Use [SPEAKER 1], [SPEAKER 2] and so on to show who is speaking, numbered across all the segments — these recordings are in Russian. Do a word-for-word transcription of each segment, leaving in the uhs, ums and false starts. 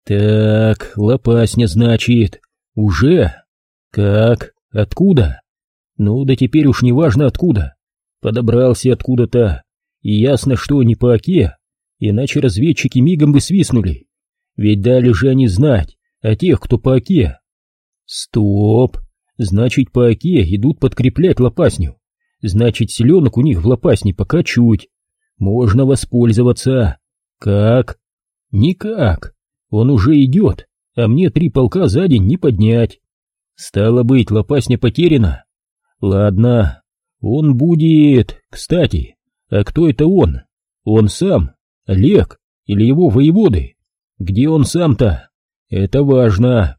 [SPEAKER 1] Так, Лопасня, значит. Уже? Как? Откуда? Ну да теперь уж не важно откуда. Подобрался откуда-то. И ясно, что не по оке, иначе разведчики мигом бы свистнули. Ведь дали же они знать о тех, кто по оке. Стоп! Значит, по оке идут подкреплять Лопасню. Значит, селенок у них в Лопасне пока чуть. Можно воспользоваться. Как? Никак. Он уже идет, а мне три полка за день не поднять. Стало быть, Лопасня потеряна. Ладно, он будет... Кстати, а кто это он? Он сам? Олег? Или его воеводы? Где он сам-то? Это важно.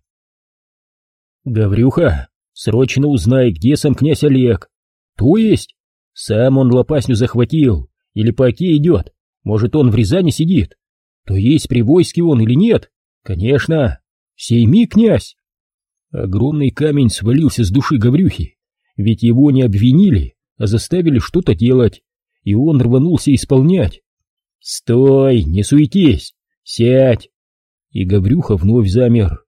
[SPEAKER 1] Гаврюха, срочно узнай, где сам князь Олег. То есть? Сам он Лопасню захватил? Или по оке идет? Может, он в Рязани сидит? То есть при войске он или нет? Конечно. Сейми, князь. Огромный камень свалился с души Гаврюхи, ведь его не обвинили, а заставили что-то делать, и он рванулся исполнять. Стой, не суетись, сядь. И Гаврюха вновь замер.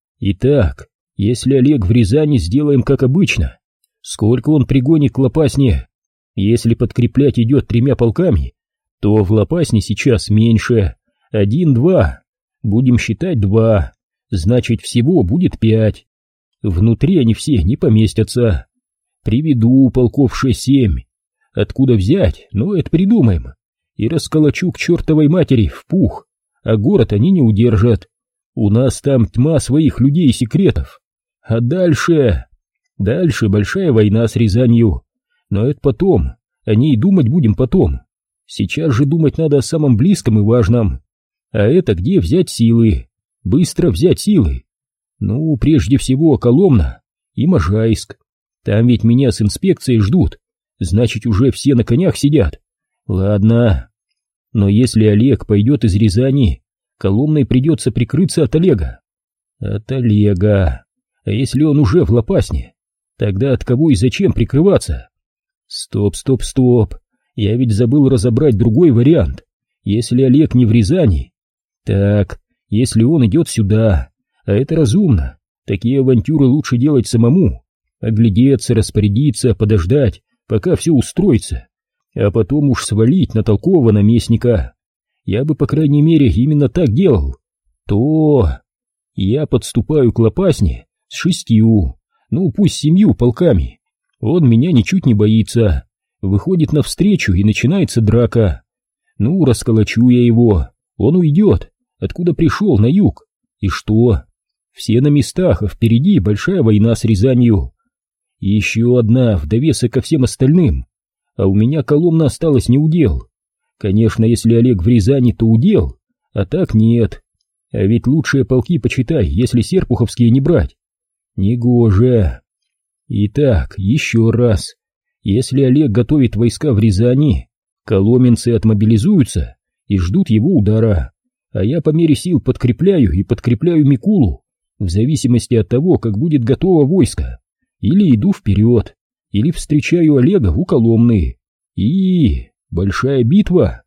[SPEAKER 1] Итак, если Олег в Рязани, сделаем как обычно. Сколько он пригонит к Лопасне? Если подкреплять идет тремя полками, то в Лопасне сейчас меньше. Один-два. Будем считать два. Значит, всего будет пять. Внутри они все не поместятся. Приведу полков шесть-семь. Откуда взять? Ну, это придумаем. И расколочу к чертовой матери в пух. А город они не удержат. У нас там тьма своих людей и секретов. А дальше... Дальше большая война с Рязанью. Но это потом. О ней думать будем потом. Сейчас же думать надо о самом близком и важном. А это где взять силы? Быстро взять силы. Ну, прежде всего, Коломна и Можайск. Там ведь меня с инспекцией ждут. Значит, уже все на конях сидят. Ладно. Но если Олег пойдет из Рязани, Коломной придется прикрыться от Олега. От Олега. А если он уже в Лопасне? Тогда от кого и зачем прикрываться? Стоп, стоп, стоп. Я ведь забыл разобрать другой вариант. Если Олег не в Рязани... Так, если он идет сюда, а это разумно, такие авантюры лучше делать самому. Оглядеться, распорядиться, подождать, пока все устроится, а потом уж свалить на толкового наместника. Я бы, по крайней мере, именно так делал. То... Я подступаю к Лопасне с шестью, ну пусть семью полками. Он меня ничуть не боится. Выходит навстречу, и начинается драка. Ну, расколочу я его, он уйдет, откуда пришел, на юг. И что? Все на местах, а впереди большая война с Рязанью. И еще одна в довесок ко всем остальным. А у меня Коломна осталась неудел. Конечно, если Олег в Рязани, то удел, а так нет. А ведь лучшие полки, почитай, если серпуховские не брать. Негоже. Итак, еще раз. Если Олег готовит войска в Рязани, коломенцы отмобилизуются и ждут его удара, а я по мере сил подкрепляю и подкрепляю Микулу, в зависимости от того, как будет готово войско. Или иду вперед, или встречаю Олега у Коломны. И... большая битва.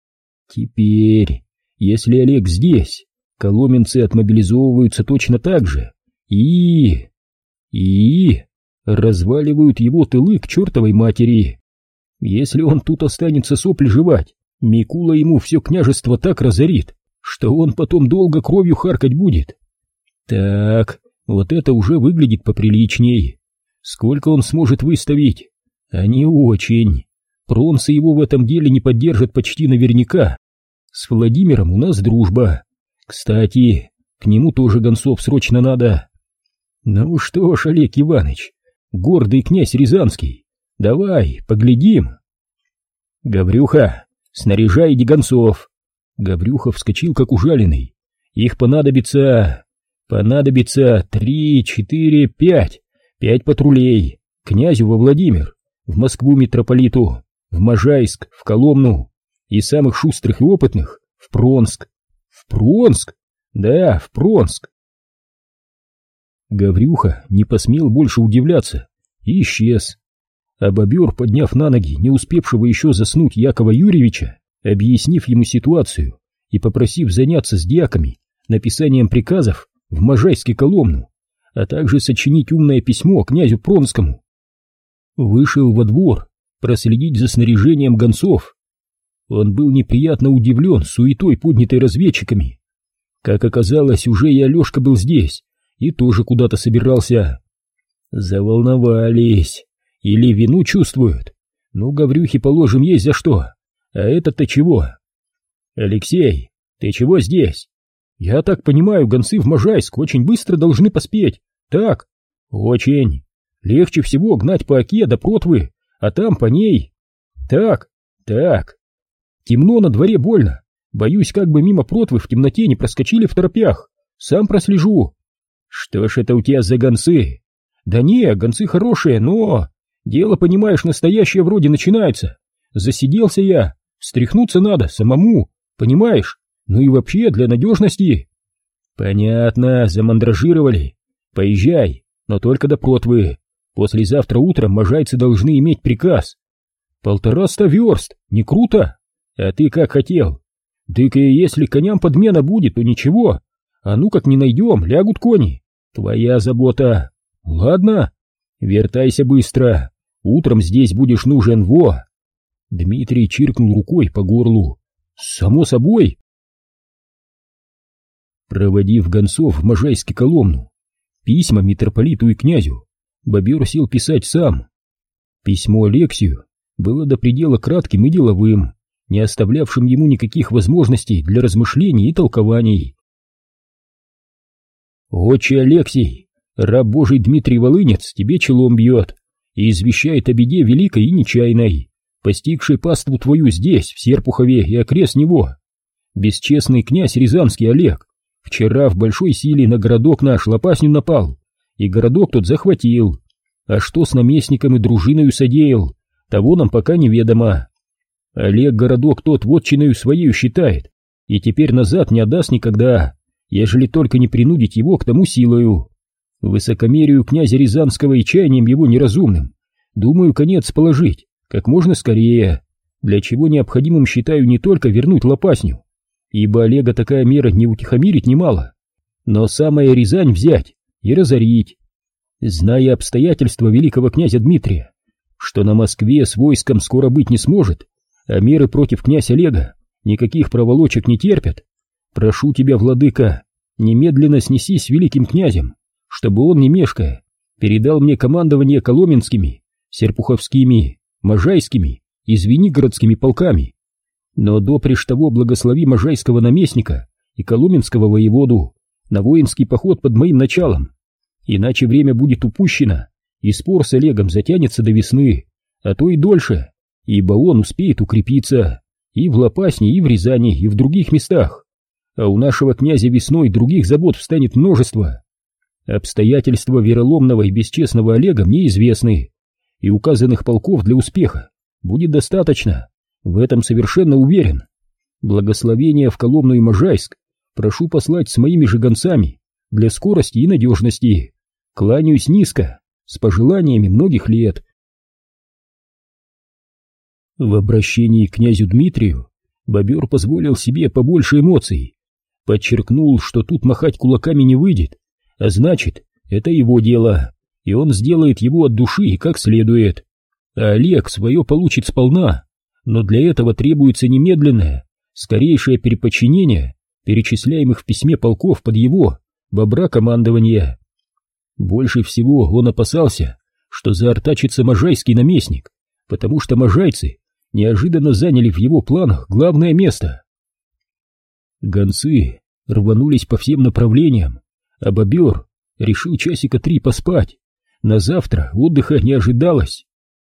[SPEAKER 1] Теперь, если Олег здесь, коломенцы отмобилизовываются точно так же. И... И... разваливают его тылы к чертовой матери. Если он тут останется сопли жевать, Микула ему все княжество так разорит, что он потом долго кровью харкать будет. Так, вот это уже выглядит поприличней. Сколько он сможет выставить? А не очень. Пронцы его в этом деле не поддержат почти наверняка. С Владимиром у нас дружба. Кстати, к нему тоже гонцов срочно надо. Ну что ж, Олег Иваныч, гордый князь Рязанский, давай, поглядим. Гаврюха, снаряжай гонцов. Гаврюха вскочил как ужаленный. Их понадобится... Понадобится три, четыре, пять. Пять патрулей. Князю во Владимир, в Москву митрополиту, в Можайск, в Коломну. И самых шустрых и опытных в Пронск. В Пронск? Да, в Пронск. Гаврюха не посмел больше удивляться и исчез. А бобер, подняв на ноги не успевшего еще заснуть Якова Юрьевича, объяснив ему ситуацию и попросив заняться с дьяками написанием приказов в Можайске Коломну, а также сочинить умное письмо князю Пронскому. Вышел во двор проследить за снаряжением гонцов. Он был неприятно удивлен суетой, поднятой разведчиками. Как оказалось, уже и Алешка был здесь и тоже куда-то собирался. Заволновались. Или вину чувствуют. Ну, Гаврюхе, положим, есть за что. А этот-то чего? Алексей, ты чего здесь? Я так понимаю, гонцы в Можайск очень быстро должны поспеть. Так? Очень. Легче всего гнать по Оке до Протвы, а там по ней. Так, так. Темно на дворе, больно. Боюсь, как бы мимо Протвы в темноте не проскочили в торопях. Сам прослежу. Что ж это у тебя за гонцы? Да не, гонцы хорошие, но... Дело, понимаешь, настоящее вроде начинается. Засиделся я. Встряхнуться надо самому, понимаешь? Ну и вообще для надежности. Понятно, замандражировали. Поезжай, но только до Протвы. Послезавтра утром можайцы должны иметь приказ. Полтораста верст, не круто? А ты как хотел? Дык и если коням подмена будет, то ничего. А ну как не найдем, лягут кони. Твоя забота. Ладно, вертайся быстро. Утром здесь будешь нужен, во. Дмитрий чиркнул рукой по горлу. Само собой. Проводив гонцов в Можайске Коломну, письма митрополиту и князю, бобер сел писать сам. Письмо Алексию было до предела кратким и деловым, не оставлявшим ему никаких возможностей для размышлений и толкований. «Отче Алексий, раб Божий Дмитрий Волынец тебе челом бьет и извещает о беде великой и нечаянной, постигшей паству твою здесь, в Серпухове и окрест него. Бесчестный князь Рязанский Олег вчера в большой силе на городок наш Лопасню напал, и городок тот захватил. А что с наместником и дружиною содеял, того нам пока неведомо. Олег городок тот вотчиною своею считает, и теперь назад не отдаст никогда, ежели только не принудить его к тому силою. Высокомерию князя Рязанского и чаянием его неразумным, думаю, конец положить как можно скорее, для чего необходимым считаю не только вернуть Лопасню, ибо Олега такая мера не утихомирит немало, но самое Рязань взять и разорить. Зная обстоятельства великого князя Дмитрия, что на Москве с войском скоро быть не сможет, а меры против князя Олега никаких проволочек не терпят, прошу тебя, владыка, немедленно снесись с великим князем, чтобы он, не мешкая, передал мне командование коломенскими, серпуховскими, можайскими и звенигородскими полками. Но допреж того благослови можайского наместника и коломенского воеводу на воинский поход под моим началом, иначе время будет упущено, и спор с Олегом затянется до весны, а то и дольше, ибо он успеет укрепиться и в Лопасне, и в Рязани, и в других местах, а у нашего князя весной других забот встанет множество. Обстоятельства вероломного и бесчестного Олега мне известны, и указанных полков для успеха будет достаточно, в этом совершенно уверен. Благословения в Коломну и Можайск прошу послать с моими же гонцами для скорости и надежности. Кланяюсь низко, с пожеланиями многих лет. В обращении к князю Дмитрию бобер позволил себе побольше эмоций, подчеркнул, что тут махать кулаками не выйдет, а значит, это его дело, и он сделает его от души и как следует. А Олег свое получит сполна, но для этого требуется немедленное, скорейшее переподчинение перечисляемых в письме полков под его, бобра, командования. Больше всего он опасался, что заортачится можайский наместник, потому что можайцы неожиданно заняли в его планах главное место. Гонцы рванулись по всем направлениям, а бобер решил часика три поспать. На завтра отдыха не ожидалось.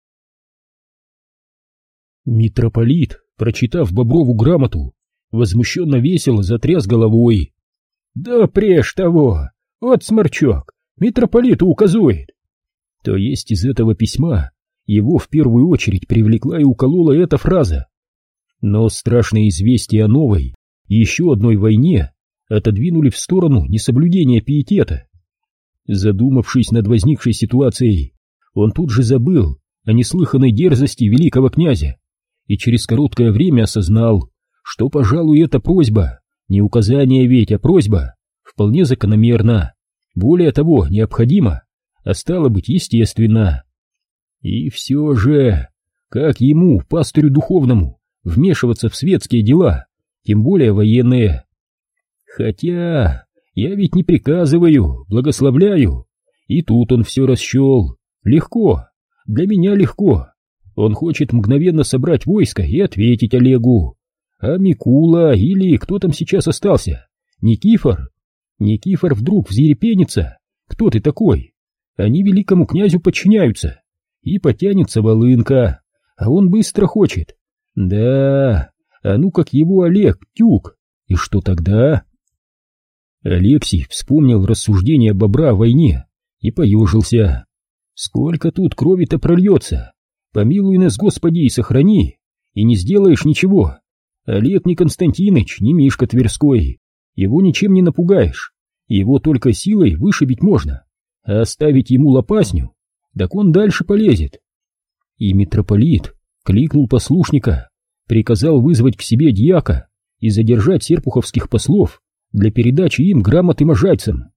[SPEAKER 1] Митрополит, прочитав Боброву грамоту, возмущенно весело затряс головой. «Да преж того! Вот сморчок! Митрополиту указует!» То есть из этого письма его в первую очередь привлекла и уколола эта фраза. Но страшные известия о новой, еще одной войне отодвинули в сторону несоблюдения пиетета. Задумавшись над возникшей ситуацией, он тут же забыл о неслыханной дерзости великого князя и через короткое время осознал, что, пожалуй, эта просьба Не указание ведь, а просьба. Вполне закономерно. Более того, необходимо, а стало быть, естественно. И все же, как ему, пастырю духовному, вмешиваться в светские дела, тем более военные? Хотя я ведь не приказываю, благословляю. И тут он все расчел. Легко, для меня легко. Он хочет мгновенно собрать войско и ответить Олегу. А Микула или кто там сейчас остался? Никифор? Никифор вдруг взъерепенится. Кто ты такой? Они великому князю подчиняются. И потянется волынка. А он быстро хочет. Да, а ну как его Олег, тюк. И что тогда? Алексей вспомнил рассуждения бобра о войне и поежился. Сколько тут крови-то прольется? Помилуй нас, Господи, и сохрани. И не сделаешь ничего. Олег не Константиныч, не Мишка Тверской. Его ничем не напугаешь. Его только силой вышибить можно. А оставить ему лопасню, так он дальше полезет. И митрополит кликнул послушника, приказал вызвать к себе дьяка и задержать серпуховских послов для передачи им грамоты можайцам.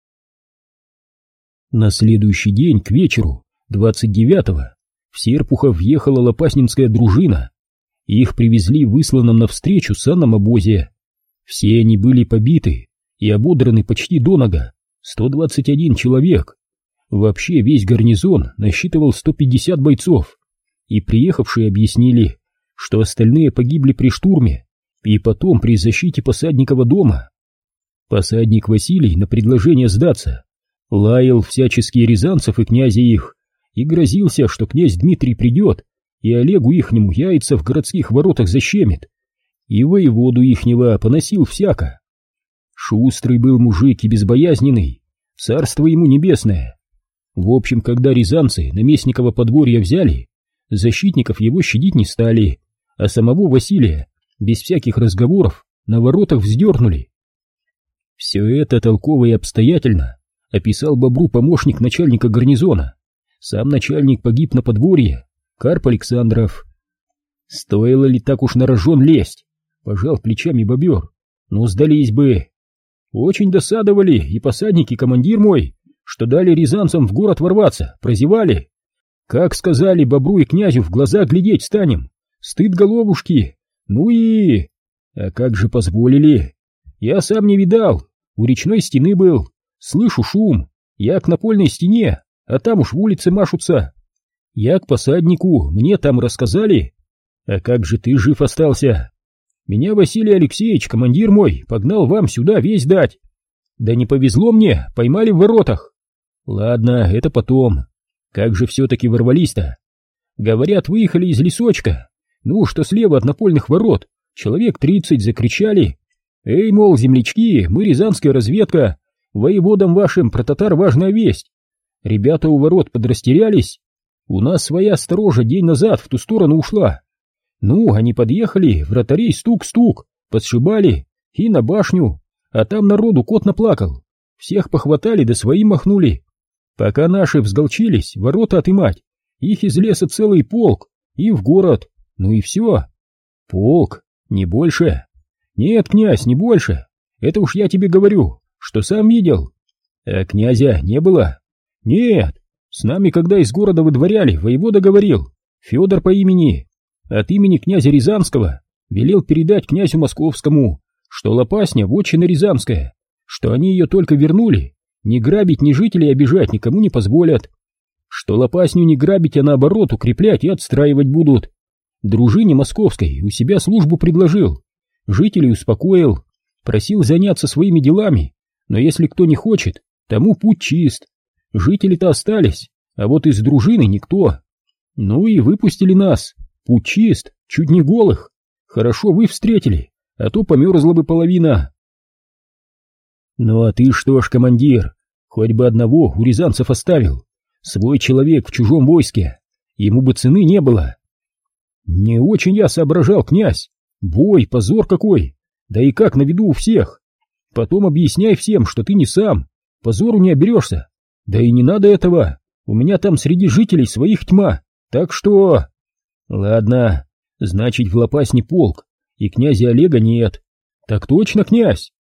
[SPEAKER 1] На следующий день к вечеру, двадцать девятого, в Серпухов въехала лопаснинская дружина. Их привезли в высланном навстречу санном обозе. Все они были побиты и ободраны почти до нога, сто двадцать один человек. Вообще весь гарнизон насчитывал сто пятьдесят бойцов, и приехавшие объяснили, что остальные погибли при штурме и потом при защите посадникова дома. Посадник Василий на предложение сдаться лаял всяческие рязанцев и князя их и грозился, что князь Дмитрий придет и Олегу ихнему яйца в городских воротах защемит, и воеводу ихнего поносил всяко. Шустрый был мужик и безбоязненный, царство ему небесное. В общем, когда рязанцы наместниково подворье взяли, защитников его щадить не стали, а самого Василия без всяких разговоров на воротах вздернули. Все это толково и обстоятельно описал бобру помощник начальника гарнизона. Сам начальник погиб на подворье, Карп Александров. Стоило ли так уж на рожон лезть? Пожал плечами бобер. Ну, сдались бы. Очень досадовали и посадники, командир мой, что дали рязанцам в город ворваться, прозевали. Как сказали бобру и князю, в глаза глядеть станем. Стыд головушки. Ну и... А как же позволили? Я сам не видал. У речной стены был. Слышу шум. Я к напольной стене, а там уж в улице машутся. Я к посаднику, мне там рассказали. А как же ты жив остался? Меня Василий Алексеевич, командир мой, погнал вам сюда весть дать. Да не повезло мне, поймали в воротах. Ладно, это потом. Как же все-таки ворвались-то? Говорят, выехали из лесочка. Ну, что слева от напольных ворот. Человек тридцать закричали. Эй, мол, землячки, мы рязанская разведка. Воеводам вашим про татар важная весть. Ребята у ворот подрастерялись. У нас своя сторожа день назад в ту сторону ушла. Ну, они подъехали, вратарей стук-стук, подшибали и на башню, а там народу кот наплакал. Всех похватали да своим махнули. Пока наши взголчились, ворота отымать, их из леса целый полк, и в город, ну и все. Полк, не больше. Нет, князь, не больше. Это уж я тебе говорю, что сам видел. А князя не было? Нет, с нами, когда из города выдворяли, воевода говорил, Федор по имени, от имени князя Рязанского, велел передать князю Московскому, что Лопасня вотчина Рязанская, что они ее только вернули, ни грабить, ни жителей обижать никому не позволят, что Лопасню не грабить, а наоборот укреплять и отстраивать будут. Дружине Московской у себя службу предложил, жителей успокоил, просил заняться своими делами, но если кто не хочет, тому путь чист. Жители-то остались, а вот из дружины никто. Ну и выпустили нас. Путь чист, чуть не голых. Хорошо вы встретили, а то померзла бы половина. Ну а ты что ж, командир, хоть бы одного у рязанцев оставил. Свой человек в чужом войске, ему бы цены не было. Не очень я соображал, князь. Бой, позор какой. Да и как на виду у всех. Потом объясняй всем, что ты не сам. Позору не оберешься. Да и не надо этого. У меня там среди жителей своих тьма. Так что... Ладно, значит, в Лопасне полк, и князя Олега нет. Так точно, князь.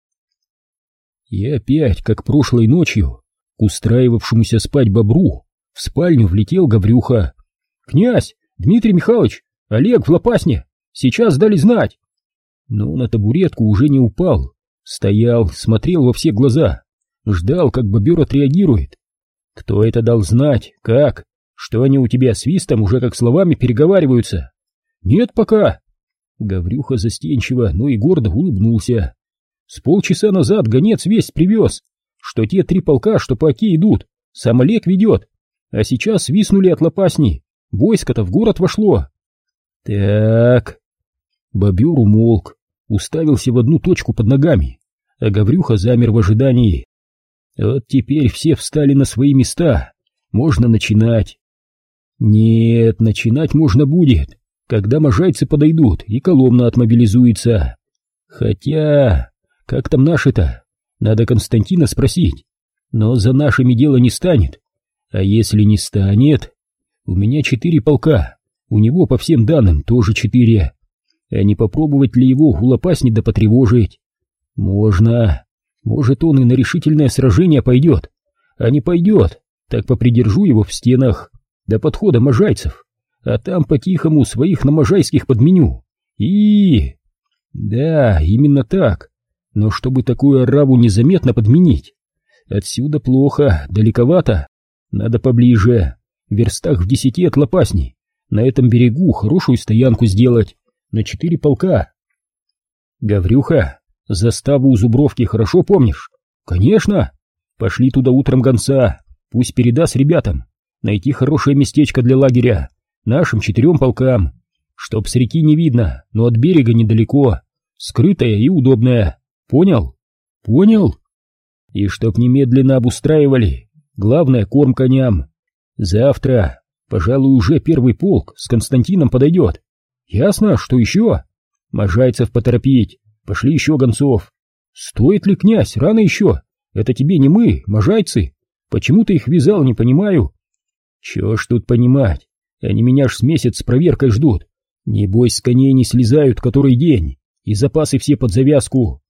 [SPEAKER 1] И опять, как прошлой ночью, к устраивавшемуся спать бобру в спальню влетел Гаврюха. «Князь! Дмитрий Михайлович! Олег в Лопасне! Сейчас дали знать!» Но на табуретку уже не упал. Стоял, смотрел во все глаза, ждал, как бобер отреагирует. «Кто это дал знать? Как? Что они у тебя свистом уже как словами переговариваются?» «Нет пока!» Гаврюха застенчиво, но и гордо улыбнулся. «С полчаса назад гонец весть привез, что те три полка, что по Оке идут, сам Олег ведет, а сейчас свистнули от Лопасни, войско-то в город вошло». «Так...» Бобер умолк, уставился в одну точку под ногами, а Гаврюха замер в ожидании. Вот теперь все встали на свои места, можно начинать. Нет, начинать можно будет, когда можайцы подойдут и Коломна отмобилизуется. Хотя, как там наши-то? Надо Константина спросить. Но за нашими дело не станет. А если не станет? У меня четыре полка, у него по всем данным тоже четыре. А не попробовать ли его у Лопасни да потревожить? Можно. Может, он и на решительное сражение пойдет. А не пойдет, так попридержу его в стенах до подхода можайцев, а там по-тихому своих на можайских подменю. И... Да, именно так. Но чтобы такую ораву незаметно подменить? Отсюда плохо, далековато. Надо поближе, в верстах в десяти от Лопасни, на этом берегу хорошую стоянку сделать, на четыре полка. Гаврюха, заставу у Зубровки хорошо помнишь? Конечно. Пошли туда утром гонца, пусть передаст ребятам найти хорошее местечко для лагеря нашим четырем полкам, чтоб с реки не видно, но от берега недалеко, скрытое и удобное. Понял? Понял? И чтоб немедленно обустраивали, главное, корм коням. Завтра, пожалуй, уже первый полк с Константином подойдет. Ясно, что еще? Можайцев поторопить, пошли еще гонцов. Стоит ли, князь, рано еще? Это тебе не мы, можайцы. Почему ты их вязал, не понимаю. Чего ж тут понимать? Они меня ж с месяц с проверкой ждут. Небось, с коней не слезают который день, и запасы все под завязку.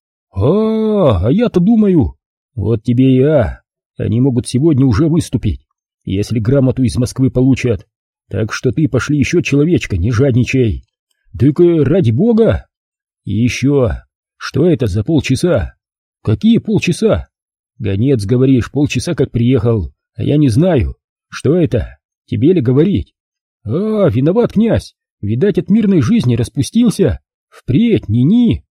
[SPEAKER 1] А, а я-то думаю. Вот тебе и а. Они могут сегодня уже выступить, если грамоту из Москвы получат. Так что ты пошли еще человечка, не жадничай. Так ради бога. И еще, что это за полчаса? Какие полчаса? Гонец, говоришь, полчаса как приехал, а я не знаю. Что это? Тебе ли говорить? А, виноват, князь. Видать, от мирной жизни распустился. Впредь, ни-ни.